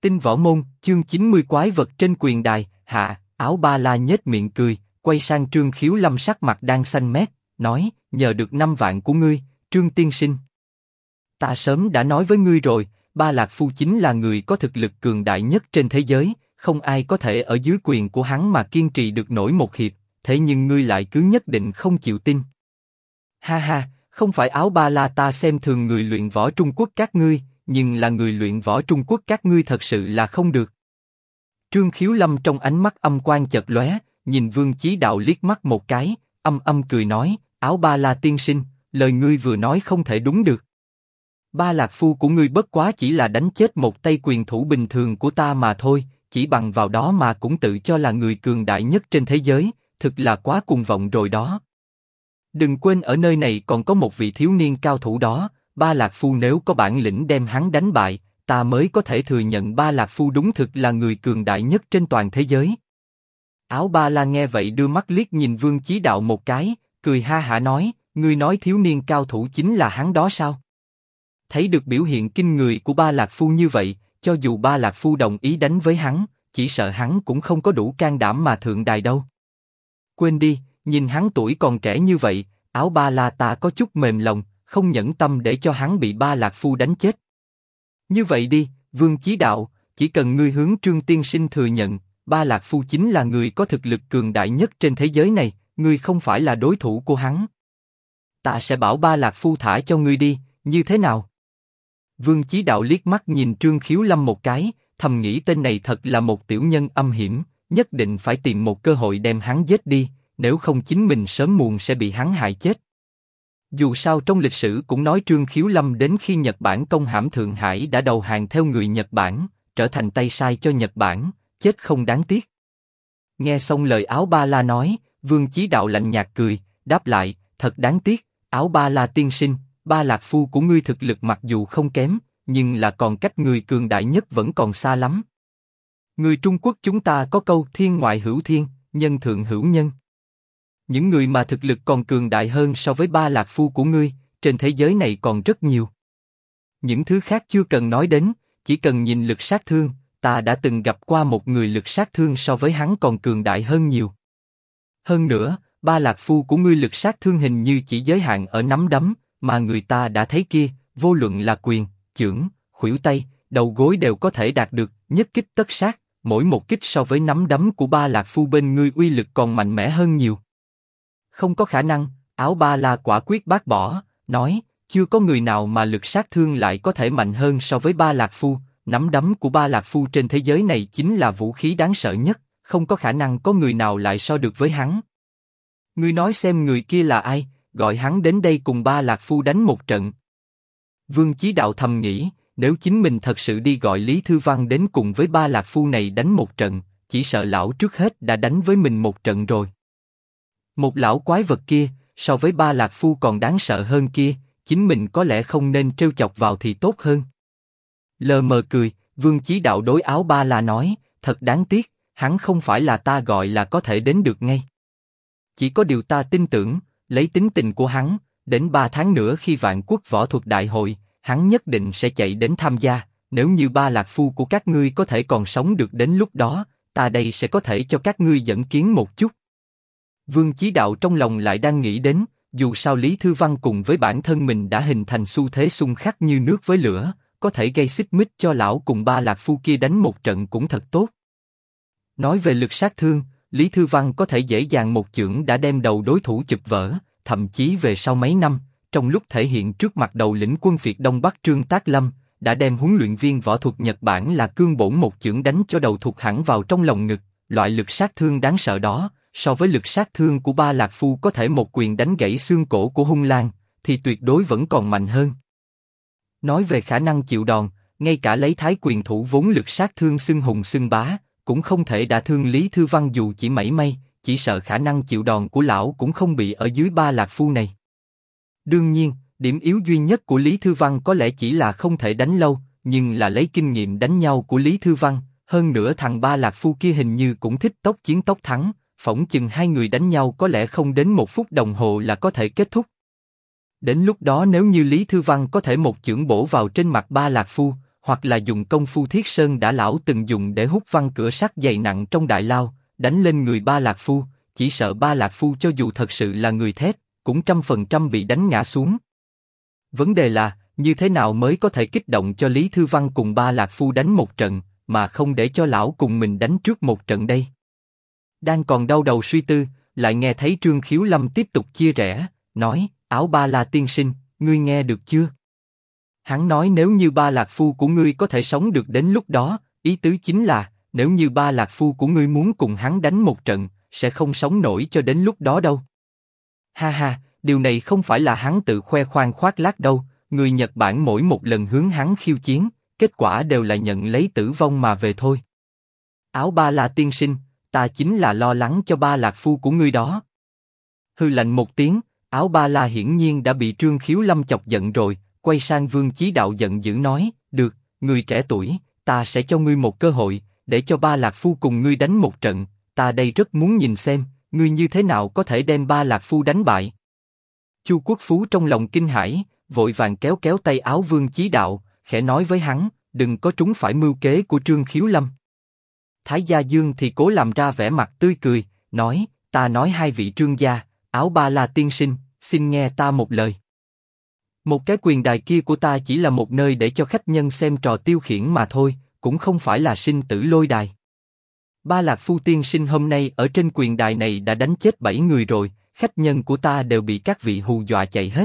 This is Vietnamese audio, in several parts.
Tinh võ môn, chương 90 quái vật trên quyền đài, hạ, Áo Ba La nhếch miệng cười, quay sang Trương Khiếu Lâm sắc mặt đang xanh mét, nói, nhờ được 5 vạn của ngươi, Trương tiên sinh. Ta sớm đã nói với ngươi rồi, Ba Lạc Phu chính là người có thực lực cường đại nhất trên thế giới, không ai có thể ở dưới quyền của hắn mà kiên trì được nổi một hiệp, thế nhưng ngươi lại cứ nhất định không chịu tin. Ha ha, không phải Áo Ba La ta xem thường người luyện võ Trung Quốc các ngươi, nhưng là người luyện võ Trung Quốc các ngươi thật sự là không được. Trương Khiếu Lâm trong ánh mắt âm quang chợt lóe, nhìn Vương Chí Đạo liếc mắt một cái, âm cười nói, Áo Ba La tiên sinh, lời ngươi vừa nói không thể đúng được. Ba Lạc Phu của ngươi bất quá chỉ là đánh chết một tay quyền thủ bình thường của ta mà thôi, chỉ bằng vào đó mà cũng tự cho là người cường đại nhất trên thế giới, thực là quá cuồng vọng rồi đó. Đừng quên ở nơi này còn có một vị thiếu niên cao thủ đó, Ba Lạc Phu nếu có bản lĩnh đem hắn đánh bại, ta mới có thể thừa nhận Ba Lạc Phu đúng thực là người cường đại nhất trên toàn thế giới. Áo Ba La nghe vậy đưa mắt liếc nhìn Vương Chí Đạo một cái, cười ha hả nói, ngươi nói thiếu niên cao thủ chính là hắn đó sao? Thấy được biểu hiện kinh người của Ba Lạc Phu như vậy, cho dù Ba Lạc Phu đồng ý đánh với hắn, chỉ sợ hắn cũng không có đủ can đảm mà thượng đài đâu. Quên đi, nhìn hắn tuổi còn trẻ như vậy, Áo Ba La ta có chút mềm lòng, không nhẫn tâm để cho hắn bị Ba Lạc Phu đánh chết. Như vậy đi, Vương Chí Đạo, chỉ cần ngươi hướng Trương tiên sinh thừa nhận, Ba Lạc Phu chính là người có thực lực cường đại nhất trên thế giới này, ngươi không phải là đối thủ của hắn. Ta sẽ bảo Ba Lạc Phu thả cho ngươi đi, như thế nào? Vương Chí Đạo liếc mắt nhìn Trương Khiếu Lâm một cái, thầm nghĩ tên này thật là một tiểu nhân âm hiểm, nhất định phải tìm một cơ hội đem hắn giết đi, nếu không chính mình sớm muộn sẽ bị hắn hại chết. Dù sao trong lịch sử cũng nói Trương Khiếu Lâm đến khi Nhật Bản công hãm Thượng Hải đã đầu hàng theo người Nhật Bản, trở thành tay sai cho Nhật Bản, chết không đáng tiếc. Nghe xong lời Áo Ba La nói, Vương Chí Đạo lạnh nhạt cười, đáp lại, thật đáng tiếc, Áo Ba La tiên sinh, Ba Lạc Phu của ngươi thực lực mặc dù không kém, nhưng là còn cách người cường đại nhất vẫn còn xa lắm. Người Trung Quốc chúng ta có câu thiên ngoại hữu thiên, nhân thượng hữu nhân. Những người mà thực lực còn cường đại hơn so với Ba Lạc Phu của ngươi, trên thế giới này còn rất nhiều. Những thứ khác chưa cần nói đến, chỉ cần nhìn lực sát thương, ta đã từng gặp qua một người lực sát thương so với hắn còn cường đại hơn nhiều. Hơn nữa, Ba Lạc Phu của ngươi lực sát thương hình như chỉ giới hạn ở nắm đấm, mà người ta đã thấy kia, vô luận là quyền, chưởng, khuỷu tay, đầu gối đều có thể đạt được, nhất kích tất sát, mỗi một kích so với nắm đấm của Ba Lạc Phu bên ngươi uy lực còn mạnh mẽ hơn nhiều. Không có khả năng, Áo Ba La quả quyết bác bỏ, nói, chưa có người nào mà lực sát thương lại có thể mạnh hơn so với Ba Lạc Phu, nắm đấm của Ba Lạc Phu trên thế giới này chính là vũ khí đáng sợ nhất, không có khả năng có người nào lại so được với hắn. Ngươi nói xem người kia là ai, gọi hắn đến đây cùng Ba Lạc Phu đánh một trận. Vương Chí Đạo thầm nghĩ, nếu chính mình thật sự đi gọi Lý Thư Văn đến cùng với Ba Lạc Phu này đánh một trận, chỉ sợ lão trước hết đã đánh với mình một trận rồi. Một lão quái vật kia, so với Ba Lạc Phu còn đáng sợ hơn kia, chính mình có lẽ không nên trêu chọc vào thì tốt hơn. Lờ mờ cười, Vương Chí Đạo đối Áo Ba La nói, thật đáng tiếc, hắn không phải là ta gọi là có thể đến được ngay. Chỉ có điều ta tin tưởng, lấy tính tình của hắn, đến 3 tháng nữa khi Vạn Quốc Võ Thuật Đại hội, hắn nhất định sẽ chạy đến tham gia. Nếu như Ba Lạc Phu của các ngươi có thể còn sống được đến lúc đó, ta đây sẽ có thể cho các ngươi dẫn kiến một chút. Vương Chí Đạo trong lòng lại đang nghĩ đến, dù sao Lý Thư Văn cùng với bản thân mình đã hình thành xu thế xung khắc như nước với lửa, có thể gây xích mích cho lão cùng Ba Lạc Phu kia đánh một trận cũng thật tốt. Nói về lực sát thương, Lý Thư Văn có thể dễ dàng một chưởng đã đem đầu đối thủ chụp vỡ, thậm chí về sau mấy năm, trong lúc thể hiện trước mặt đầu lĩnh quân Việt Đông Bắc Trương Tác Lâm, đã đem huấn luyện viên võ thuật Nhật Bản là Cương Bổn một chưởng đánh cho đầu thụt hẳn vào trong lồng ngực. Loại lực sát thương đáng sợ đó, so với lực sát thương của Ba Lạc Phu có thể một quyền đánh gãy xương cổ của hung lang, thì tuyệt đối vẫn còn mạnh hơn. Nói về khả năng chịu đòn, ngay cả lấy Thái quyền thủ vốn lực sát thương xưng hùng xưng bá, cũng không thể đả thương Lý Thư Văn dù chỉ mảy may, chỉ sợ khả năng chịu đòn của lão cũng không bị ở dưới Ba Lạc Phu này. Đương nhiên, điểm yếu duy nhất của Lý Thư Văn có lẽ chỉ là không thể đánh lâu, nhưng là lấy kinh nghiệm đánh nhau của Lý Thư Văn, hơn nữa thằng Ba Lạc Phu kia hình như cũng thích tốc chiến tốc thắng, phỏng chừng hai người đánh nhau có lẽ không đến 1 phút đồng hồ là có thể kết thúc. Đến lúc đó nếu như Lý Thư Văn có thể một chưởng bổ vào trên mặt Ba Lạc Phu, hoặc là dùng công phu thiết sơn đã lão từng dùng để hút văng cửa sắt dày nặng trong đại lao, đánh lên người Ba Lạc Phu, chỉ sợ Ba Lạc Phu cho dù thật sự là người thép, cũng 100% bị đánh ngã xuống. Vấn đề là, như thế nào mới có thể kích động cho Lý Thư Văn cùng Ba Lạc Phu đánh một trận, mà không để cho lão cùng mình đánh trước một trận đây? Đang còn đau đầu suy tư, lại nghe thấy Trương Khiếu Lâm tiếp tục chia rẽ, nói, Áo Ba La tiên sinh, ngươi nghe được chưa? Hắn nói nếu như Ba Lạc Phu của ngươi có thể sống được đến lúc đó, ý tứ chính là, nếu như Ba Lạc Phu của ngươi muốn cùng hắn đánh một trận, sẽ không sống nổi cho đến lúc đó đâu. Ha ha, điều này không phải là hắn tự khoe khoang khoác lác đâu, người Nhật Bản mỗi một lần hướng hắn khiêu chiến, kết quả đều là nhận lấy tử vong mà về thôi. Áo Ba La tiên sinh, ta chính là lo lắng cho Ba Lạc Phu của ngươi đó. Hư lạnh một tiếng, Áo Ba La hiển nhiên đã bị Trương Khiếu Lâm chọc giận rồi, quay sang Vương Chí Đạo giận dữ nói, được, người trẻ tuổi, ta sẽ cho ngươi một cơ hội, để cho Ba Lạc Phu cùng ngươi đánh một trận, ta đây rất muốn nhìn xem, ngươi như thế nào có thể đem Ba Lạc Phu đánh bại. Chu Quốc Phú trong lòng kinh hãi, vội vàng kéo kéo tay áo Vương Chí Đạo, khẽ nói với hắn, đừng có trúng phải mưu kế của Trương Khiếu Lâm. Thái Gia Dương thì cố làm ra vẻ mặt tươi cười, nói, ta nói hai vị Trương gia, Áo Ba La tiên sinh, xin nghe ta một lời. Một cái quyền đài kia của ta chỉ là một nơi để cho khách nhân xem trò tiêu khiển mà thôi, cũng không phải là sinh tử lôi đài. Ba Lạc Phu tiên sinh hôm nay ở trên quyền đài này đã đánh chết 7 người rồi, khách nhân của ta đều bị các vị hù dọa chạy hết.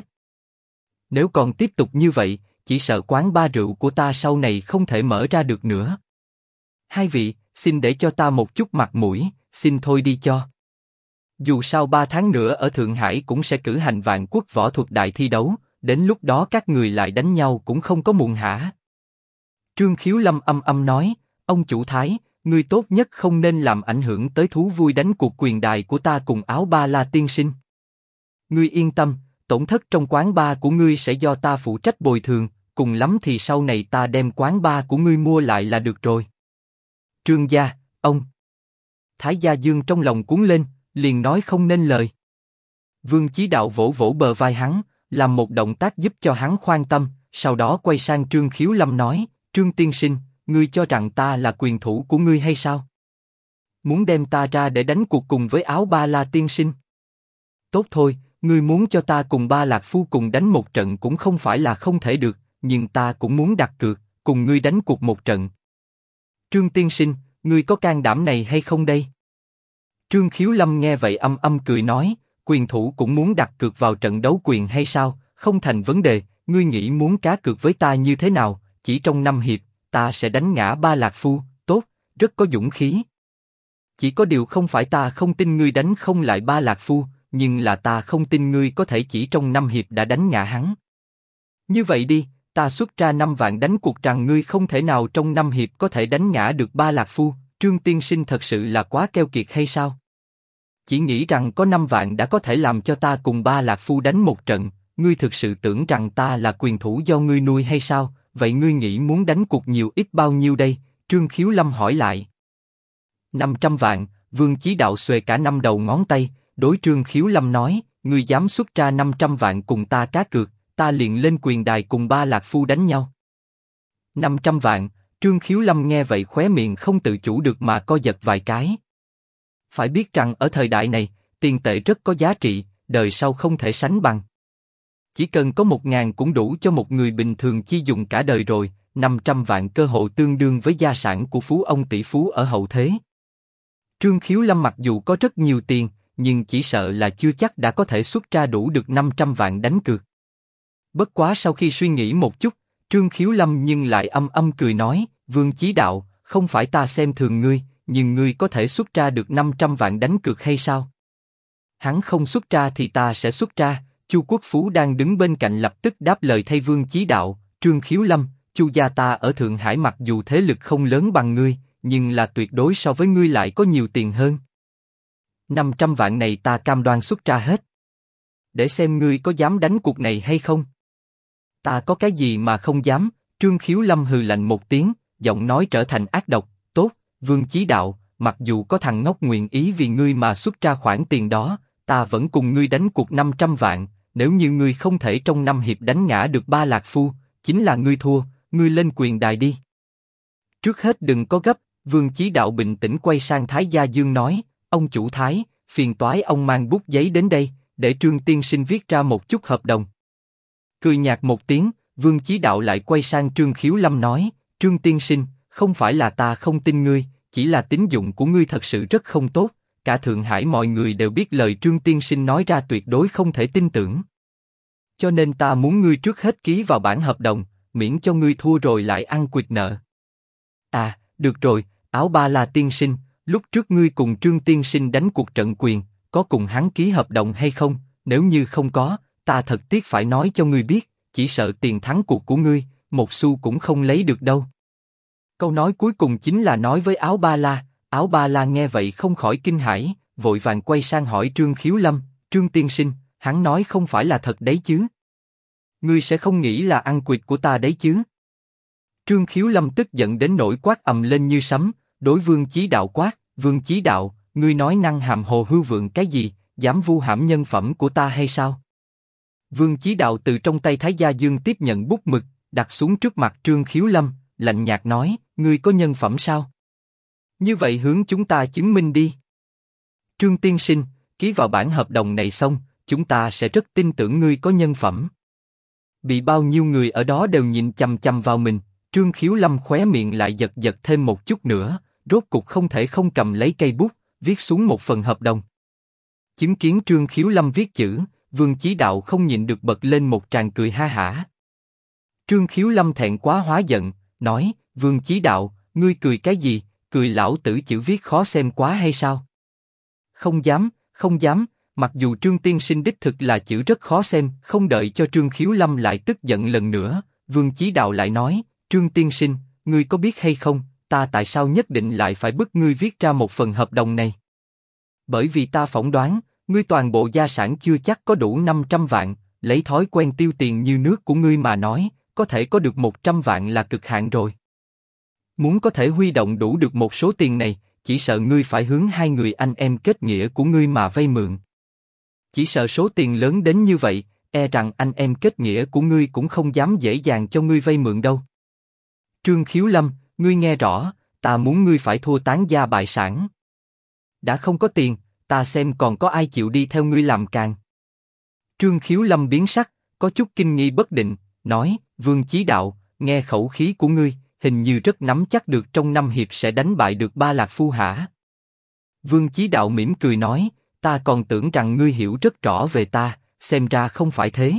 Nếu còn tiếp tục như vậy, chỉ sợ quán ba rượu của ta sau này không thể mở ra được nữa. Hai vị, xin để cho ta một chút mặt mũi, xin thôi đi cho. Dù sao 3 tháng nữa ở Thượng Hải cũng sẽ cử hành Vạn Quốc võ thuật đại thi đấu, đến lúc đó các người lại đánh nhau cũng không có muộn hả? Trương Khiếu Lâm âm âm nói, ông chủ Thái, ngươi tốt nhất không nên làm ảnh hưởng tới thú vui đánh cuộc quyền đài của ta cùng Áo Ba La tiên sinh. Ngươi yên tâm, tổn thất trong quán bar của ngươi sẽ do ta phụ trách bồi thường, cùng lắm thì sau này ta đem quán bar của ngươi mua lại là được rồi. Trương gia, ông. Thái Gia Dương trong lòng cuốn lên, liền nói không nên lời. Vương Chí Đạo vỗ vỗ bờ vai hắn, làm một động tác giúp cho hắn khoan tâm, sau đó quay sang Trương Khiếu Lâm nói, Trương tiên sinh, ngươi cho rằng ta là quyền thủ của ngươi hay sao? Muốn đem ta ra để đánh cuộc cùng với Áo Ba La tiên sinh? Tốt thôi, ngươi muốn cho ta cùng Ba Lạc Phu cùng đánh một trận cũng không phải là không thể được, nhưng ta cũng muốn đặt cược, cùng ngươi đánh cuộc một trận. Trương tiên sinh, ngươi có can đảm này hay không đây? Trương Khiếu Lâm nghe vậy âm âm cười nói, quyền thủ cũng muốn đặt cược vào trận đấu quyền hay sao? Không thành vấn đề, ngươi nghĩ muốn cá cược với ta như thế nào? Chỉ trong 5 hiệp, ta sẽ đánh ngã Ba Lạc Phu. Tốt, rất có dũng khí. Chỉ có điều không phải ta không tin ngươi đánh không lại Ba Lạc Phu, nhưng là ta không tin ngươi có thể chỉ trong 5 hiệp đã đánh ngã hắn. Như vậy đi, ta xuất ra 5 vạn đánh cuộc rằng ngươi không thể nào trong 5 hiệp có thể đánh ngã được Ba Lạc Phu. Trương tiên sinh thật sự là quá keo kiệt hay sao? Chỉ nghĩ rằng có 5 vạn đã có thể làm cho ta cùng Ba Lạc Phu đánh một trận, ngươi thực sự tưởng rằng ta là quyền thủ do ngươi nuôi hay sao? Vậy ngươi nghĩ muốn đánh cuộc nhiều ít bao nhiêu đây? Trương Khiếu Lâm hỏi lại. 500 vạn, Vương Chí Đạo xuề cả 5 đầu ngón tay, đối Trương Khiếu Lâm nói, ngươi dám xuất ra 500 vạn cùng ta cá cược, ta liền lên quyền đài cùng Ba Lạc Phu đánh nhau. 500 vạn, Trương Khiếu Lâm nghe vậy khóe miệng không tự chủ được mà co giật vài cái. Phải biết rằng ở thời đại này, tiền tệ rất có giá trị, đời sau không thể sánh bằng. Chỉ cần có 1.000 cũng đủ cho một người bình thường chi dùng cả đời rồi, 500 vạn cơ hội tương đương với gia sản của phú ông tỷ phú ở hậu thế. Trương Khiếu Lâm mặc dù có rất nhiều tiền, nhưng chỉ sợ là chưa chắc đã có thể xuất ra đủ được 500 vạn đánh cược. Bất quá sau khi suy nghĩ một chút, Trương Khiếu Lâm nhưng lại âm âm cười nói, Vương Chí Đạo, không phải ta xem thường ngươi, nhưng ngươi có thể xuất ra được 500 vạn đánh cược hay sao? Hắn không xuất ra thì ta sẽ xuất ra. Chu Quốc Phú đang đứng bên cạnh lập tức đáp lời thay Vương Chí Đạo, Trương Khiếu Lâm, Chu gia ta ở Thượng Hải mặc dù thế lực không lớn bằng ngươi, nhưng là tuyệt đối so với ngươi lại có nhiều tiền hơn. 500 vạn này ta cam đoan xuất ra hết. Để xem ngươi có dám đánh cuộc này hay không? Ta có cái gì mà không dám? Trương Khiếu Lâm hừ lạnh một tiếng, giọng nói trở thành ác độc. Tốt, Vương Chí Đạo, mặc dù có thằng ngốc nguyện ý vì ngươi mà xuất ra khoản tiền đó, ta vẫn cùng ngươi đánh cuộc 500 vạn. Nếu như ngươi không thể trong 5 hiệp đánh ngã được Ba Lạc Phu, chính là ngươi thua, ngươi lên quyền đài đi. Trước hết đừng có gấp, Vương Chí Đạo bình tĩnh quay sang Thái Gia Dương nói, ông chủ Thái, phiền toái ông mang bút giấy đến đây, để Trương tiên sinh viết ra một chút hợp đồng. Cười nhạt một tiếng, Vương Chí Đạo lại quay sang Trương Khiếu Lâm nói, Trương tiên sinh, không phải là ta không tin ngươi, chỉ là tín dụng của ngươi thật sự rất không tốt, cả Thượng Hải mọi người đều biết lời Trương tiên sinh nói ra tuyệt đối không thể tin tưởng. Cho nên ta muốn ngươi trước hết ký vào bản hợp đồng, miễn cho ngươi thua rồi lại ăn quỵt nợ. À, được rồi, Áo Ba La tiên sinh, lúc trước ngươi cùng Trương tiên sinh đánh cuộc trận quyền, có cùng hắn ký hợp đồng hay không? Nếu như không có, ta thật tiếc phải nói cho ngươi biết, chỉ sợ tiền thắng cuộc của ngươi, một xu cũng không lấy được đâu. Câu nói cuối cùng chính là nói với Áo Ba La. Áo Ba La nghe vậy không khỏi kinh hãi, vội vàng quay sang hỏi Trương Khiếu Lâm, Trương tiên sinh, hắn nói không phải là thật đấy chứ? Ngươi sẽ không nghĩ là ăn quỵt của ta đấy chứ? Trương Khiếu Lâm tức giận đến nỗi quát ầm lên như sấm, đối Vương Chí Đạo quát, Vương Chí Đạo, ngươi nói năng hàm hồ hư vượng cái gì, dám vu hãm nhân phẩm của ta hay sao? Vương Chí Đạo từ trong tay Thái Gia Dương tiếp nhận bút mực, đặt xuống trước mặt Trương Khiếu Lâm, lạnh nhạt nói, ngươi có nhân phẩm sao? Như vậy hướng chúng ta chứng minh đi. Trương tiên sinh, ký vào bản hợp đồng này xong, chúng ta sẽ rất tin tưởng ngươi có nhân phẩm. Bị bao nhiêu người ở đó đều nhìn chằm chằm vào mình, Trương Khiếu Lâm khóe miệng lại giật giật thêm một chút nữa, rốt cục không thể không cầm lấy cây bút, viết xuống một phần hợp đồng. Chứng kiến Trương Khiếu Lâm viết chữ, Vương Chí Đạo không nhịn được bật lên một tràng cười ha hả. Trương Khiếu Lâm thẹn quá hóa giận, nói, Vương Chí Đạo, ngươi cười cái gì, cười lão tử chữ viết khó xem quá hay sao? Không dám, không dám, mặc dù Trương tiên sinh đích thực là chữ rất khó xem, không đợi cho Trương Khiếu Lâm lại tức giận lần nữa, Vương Chí Đạo lại nói, Trương tiên sinh, ngươi có biết hay không, ta tại sao nhất định lại phải bức ngươi viết ra một phần hợp đồng này? Bởi vì ta phỏng đoán, ngươi toàn bộ gia sản chưa chắc có đủ 500 vạn, lấy thói quen tiêu tiền như nước của ngươi mà nói, có thể có được 100 vạn là cực hạn rồi. Muốn có thể huy động đủ được một số tiền này, chỉ sợ ngươi phải hướng hai người anh em kết nghĩa của ngươi mà vay mượn. Chỉ sợ số tiền lớn đến như vậy, e rằng anh em kết nghĩa của ngươi cũng không dám dễ dàng cho ngươi vay mượn đâu. Trương Khiếu Lâm, ngươi nghe rõ, ta muốn ngươi phải thua tán gia bại sản. Đã không có tiền, ta xem còn có ai chịu đi theo ngươi làm càng. Trương Khiếu Lâm biến sắc, có chút kinh nghi bất định, nói, Vương Chí Đạo, nghe khẩu khí của ngươi, hình như rất nắm chắc được trong 5 hiệp sẽ đánh bại được Ba Lạc Phu hả? Vương Chí Đạo mỉm cười nói, ta còn tưởng rằng ngươi hiểu rất rõ về ta, xem ra không phải thế.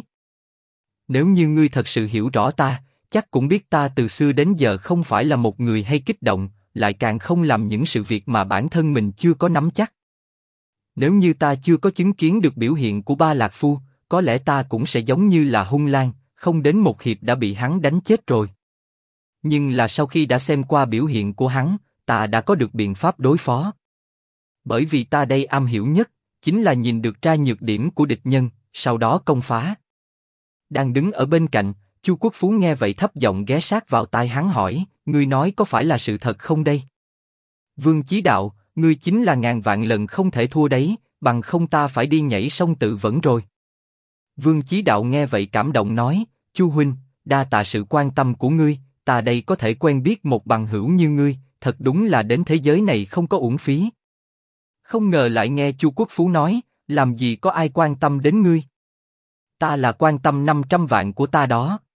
Nếu như ngươi thật sự hiểu rõ ta, chắc cũng biết ta từ xưa đến giờ không phải là một người hay kích động, lại càng không làm những sự việc mà bản thân mình chưa có nắm chắc. Nếu như ta chưa có chứng kiến được biểu hiện của Ba Lạc Phu, có lẽ ta cũng sẽ giống như là hung lang, không đến một hiệp đã bị hắn đánh chết rồi. Nhưng là sau khi đã xem qua biểu hiện của hắn, ta đã có được biện pháp đối phó. Bởi vì ta đây am hiểu nhất, chính là nhìn được ra nhược điểm của địch nhân, sau đó công phá. Đang đứng ở bên cạnh, Chu Quốc Phú nghe vậy thấp giọng ghé sát vào tai hắn hỏi, ngươi nói có phải là sự thật không đây? Vương Chí Đạo, ngươi chính là ngàn vạn lần không thể thua đấy, bằng không ta phải đi nhảy sông tự vẫn rồi. Vương Chí Đạo nghe vậy cảm động nói, Chu huynh, đa tạ sự quan tâm của ngươi, ta đây có thể quen biết một bằng hữu như ngươi, thật đúng là đến thế giới này không có uổng phí. Không ngờ lại nghe Chu Quốc Phú nói, làm gì có ai quan tâm đến ngươi. Ta là quan tâm 500 vạn của ta đó.